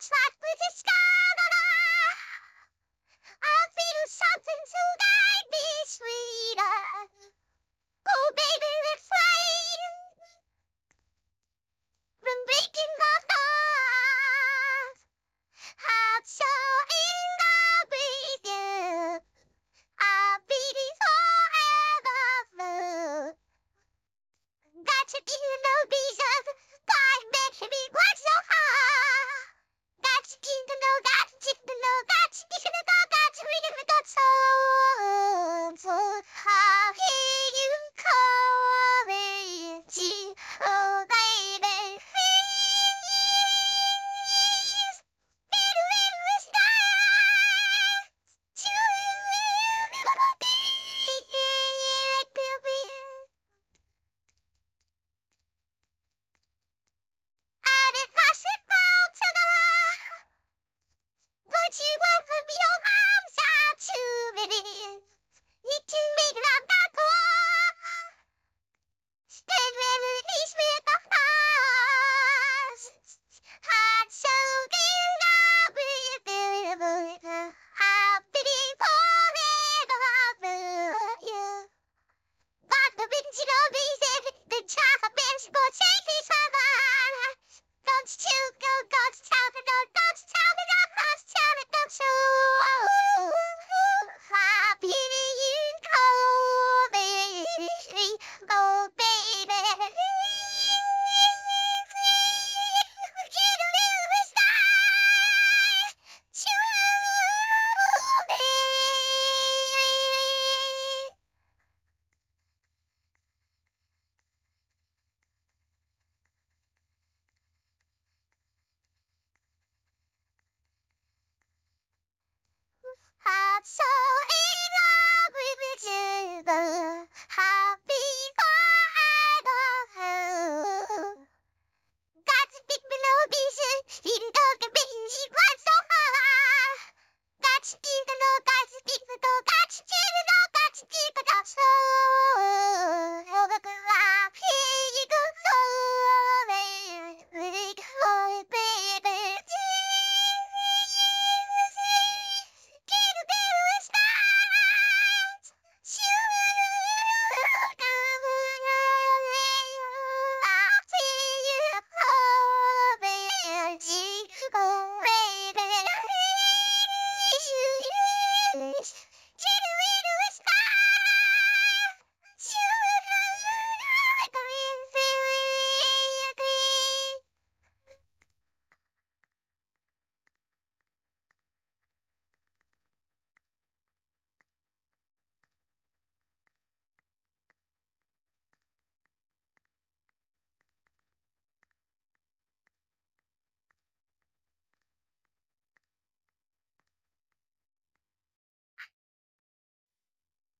That's like with the sky. I feel something to guide me sweeter. Oh, baby, refrain from breaking our hearts. I'm so in love with you. I'll be this forever. Got to be no reason why making me work so hard. Got to get to know, got to get to know, got to get to know, got to read it with the soul. I'll hear you calling, gee, oh baby, please, little in the sky, to and if I should fall to the ground, but you open your arms out to me. You can make love not go. Stand release with the stars. I'm so in love with you. I'll be forever you. But the winds of reason, the child of men's go take each other. Don't you go, don't tell me, no, don't tell me, no, don't tell me, don't you. I'll be you, call me, oh baby. Get a little sky, to me. I'm so